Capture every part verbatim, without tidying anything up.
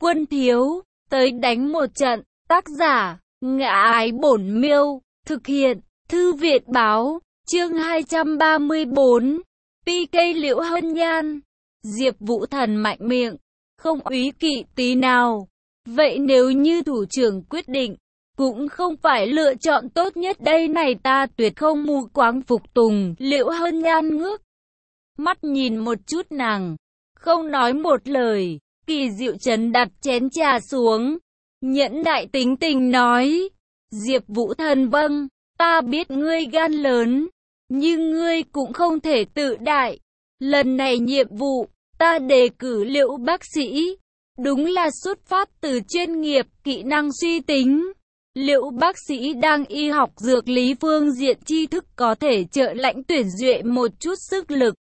Quân thiếu, tới đánh một trận. Tác giả, Ngã Ái Bổn Miêu. Thực hiện, Thư viện báo. Chương hai trăm ba mươi bốn. pê ca Liễu Hân Nhan. Diệp Vũ Thần mạnh miệng, không úy kỵ tí nào. Vậy nếu như thủ trưởng quyết định, cũng không phải lựa chọn tốt nhất đây này, ta tuyệt không mù quáng phục tùng. Liễu Hân Nhan ngước mắt nhìn một chút nàng, không nói một lời. Kỳ Diệu Trấn đặt chén trà xuống, nhẫn đại tính tình nói: Diệp Vũ Thần, vâng, ta biết ngươi gan lớn, nhưng ngươi cũng không thể tự đại. Lần này nhiệm vụ, ta đề cử Liễu bác sĩ, đúng là xuất phát từ chuyên nghiệp, kỹ năng suy tính. Liễu bác sĩ đang y học dược lý phương diện tri thức có thể trợ lãnh tuyển duệ một chút sức lực.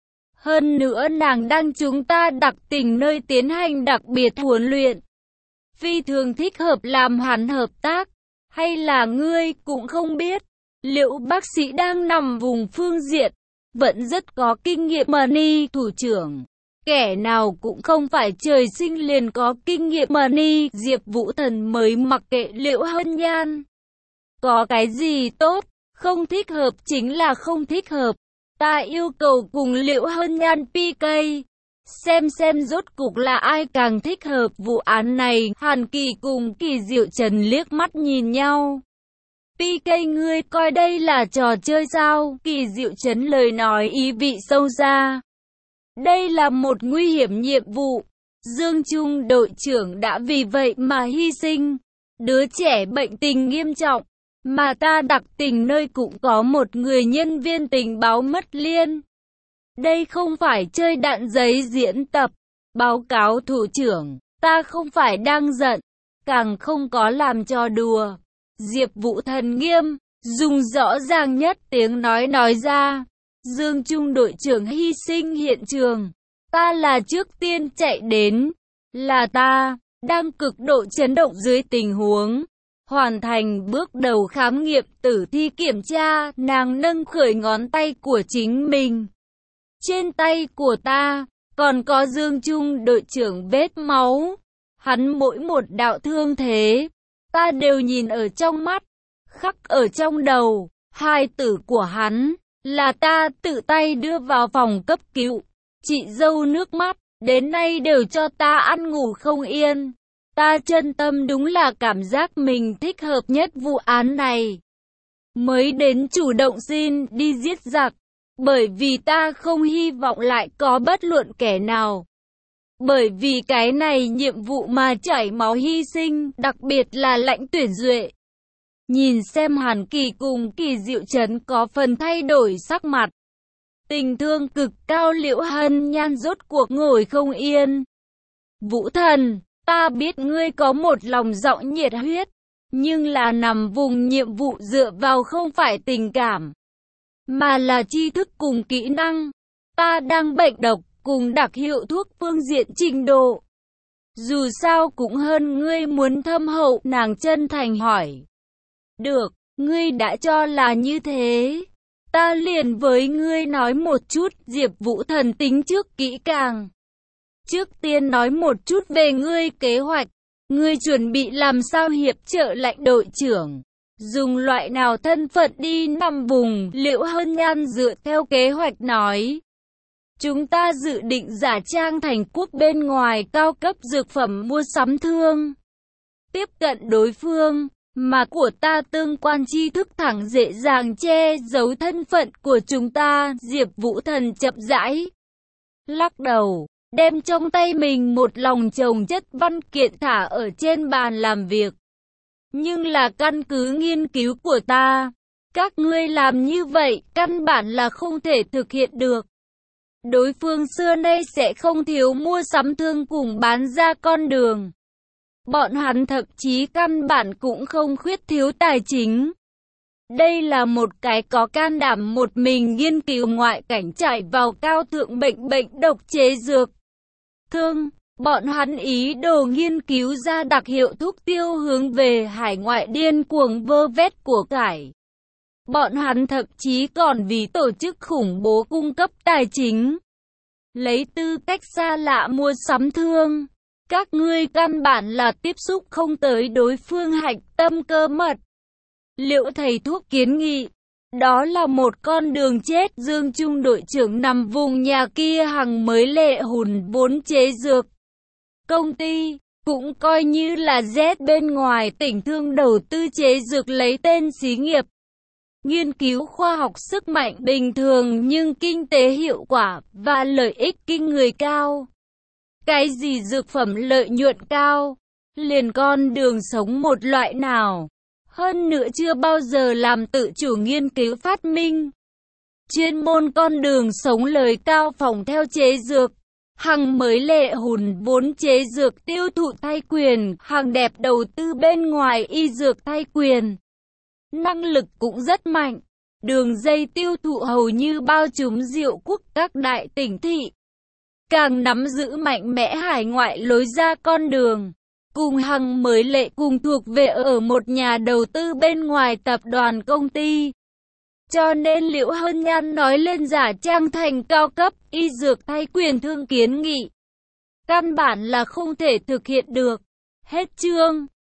Hơn nữa nàng đang chúng ta đặc tình nơi tiến hành đặc biệt huấn luyện, phi thường thích hợp làm hắn hợp tác. Hay là ngươi cũng không biết, Liễu bác sĩ đang nằm vùng phương diện, vẫn rất có kinh nghiệm mà ni thủ trưởng. Kẻ nào cũng không phải trời sinh liền có kinh nghiệm mà ni. Diệp Vũ Thần mới mặc kệ Liễu Hân Nhan có cái gì tốt, không thích hợp chính là không thích hợp. Ta yêu cầu cùng Liễu Hân Nhan pê ca, xem xem rốt cục là ai càng thích hợp vụ án này. Hàn Kỳ cùng Kỳ Diệu Trần liếc mắt nhìn nhau. pê ca, ngươi coi đây là trò chơi sao? Kỳ Diệu Trần lời nói ý vị sâu xa. Đây là một nguy hiểm nhiệm vụ. Dương Trung đội trưởng đã vì vậy mà hy sinh. Đứa trẻ bệnh tình nghiêm trọng, mà ta đặc tình nơi cũng có một người nhân viên tình báo mất liên. Đây không phải chơi đạn giấy diễn tập. Báo cáo thủ trưởng, ta không phải đang giận, càng không có làm trò đùa. Diệp Vũ Thần nghiêm, dùng rõ ràng nhất tiếng nói nói ra. Dương Trung đội trưởng hy sinh hiện trường, ta là trước tiên chạy đến, là ta, đang cực độ chấn động dưới tình huống hoàn thành bước đầu khám nghiệm tử thi kiểm tra. Nàng nâng khởi ngón tay của chính mình. Trên tay của ta, còn có Dương Trung đội trưởng vết máu. Hắn mỗi một đạo thương thế, ta đều nhìn ở trong mắt, khắc ở trong đầu. Hai tử của hắn, là ta tự tay đưa vào phòng cấp cứu. Chị dâu nước mắt, đến nay đều cho ta ăn ngủ không yên. Ta chân tâm đúng là cảm giác mình thích hợp nhất vụ án này, mới đến chủ động xin đi giết giặc. Bởi vì ta không hy vọng lại có bất luận kẻ nào, bởi vì cái này nhiệm vụ mà chảy máu hy sinh, đặc biệt là lãnh tuyển duệ. Nhìn xem Hàn Kỳ cùng Kỳ Diệu Trấn có phần thay đổi sắc mặt, tình thương cực cao. Liễu Hân Nhan rốt cuộc ngồi không yên. Vũ Thần, ta biết ngươi có một lòng giọng nhiệt huyết, nhưng là nằm vùng nhiệm vụ dựa vào không phải tình cảm, mà là tri thức cùng kỹ năng. Ta đang bệnh độc, cùng đặc hiệu thuốc phương diện trình độ, dù sao cũng hơn ngươi muốn thâm hậu. Nàng chân thành hỏi. Được, ngươi đã cho là như thế, ta liền với ngươi nói một chút. Diệp Vũ Thần tính trước kỹ càng. Trước tiên nói một chút về ngươi kế hoạch. Ngươi chuẩn bị làm sao hiệp trợ lãnh đội trưởng, dùng loại nào thân phận đi nằm vùng? Liễu Hân Nhan dựa theo kế hoạch nói. Chúng ta dự định giả trang thành quốc bên ngoài cao cấp dược phẩm mua sắm thương, tiếp cận đối phương, mà của ta tương quan tri thức thẳng dễ dàng che giấu thân phận của chúng ta. Diệp Vũ Thần chậm rãi lắc đầu, đem trong tay mình một lòng chồng chất văn kiện thả ở trên bàn làm việc. Nhưng là căn cứ nghiên cứu của ta, các ngươi làm như vậy căn bản là không thể thực hiện được. Đối phương xưa nay sẽ không thiếu mua sắm thương cùng bán ra con đường. Bọn hắn thậm chí căn bản cũng không khuyết thiếu tài chính. Đây là một cái có can đảm một mình nghiên cứu ngoại cảnh chạy vào cao thượng bệnh bệnh độc chế dược thương. Bọn hắn ý đồ nghiên cứu ra đặc hiệu thuốc tiêu hướng về hải ngoại điên cuồng vơ vét của cải. Bọn hắn thậm chí còn vì tổ chức khủng bố cung cấp tài chính, lấy tư cách xa lạ mua sắm thương. Các ngươi căn bản là tiếp xúc không tới đối phương hạch tâm cơ mật. Liễu thầy thuốc kiến nghị, đó là một con đường chết. Dương Trung đội trưởng nằm vùng nhà kia hằng mới lệ hùn vốn chế dược công ty, cũng coi như là Z bên ngoài tỉnh thương đầu tư chế dược lấy tên xí nghiệp. Nghiên cứu khoa học sức mạnh bình thường nhưng kinh tế hiệu quả và lợi ích kinh người cao. Cái gì dược phẩm lợi nhuận cao, liền con đường sống một loại nào. Hơn nữa chưa bao giờ làm tự chủ nghiên cứu phát minh. Chuyên môn con đường sống lời cao phòng theo chế dược. Hằng mới lệ hùn vốn chế dược tiêu thụ thay quyền, hàng đẹp đầu tư bên ngoài y dược thay quyền. Năng lực cũng rất mạnh. Đường dây tiêu thụ hầu như bao trùm Diệu Quốc các đại tỉnh thị. Càng nắm giữ mạnh mẽ hải ngoại lối ra con đường. Cùng Hằng mới lệ cùng thuộc về ở một nhà đầu tư bên ngoài tập đoàn công ty. Cho nên Liễu Hân Nhan nói lên giả trang thành cao cấp y dược thay quyền thương kiến nghị. Căn bản là không thể thực hiện được. Hết chương.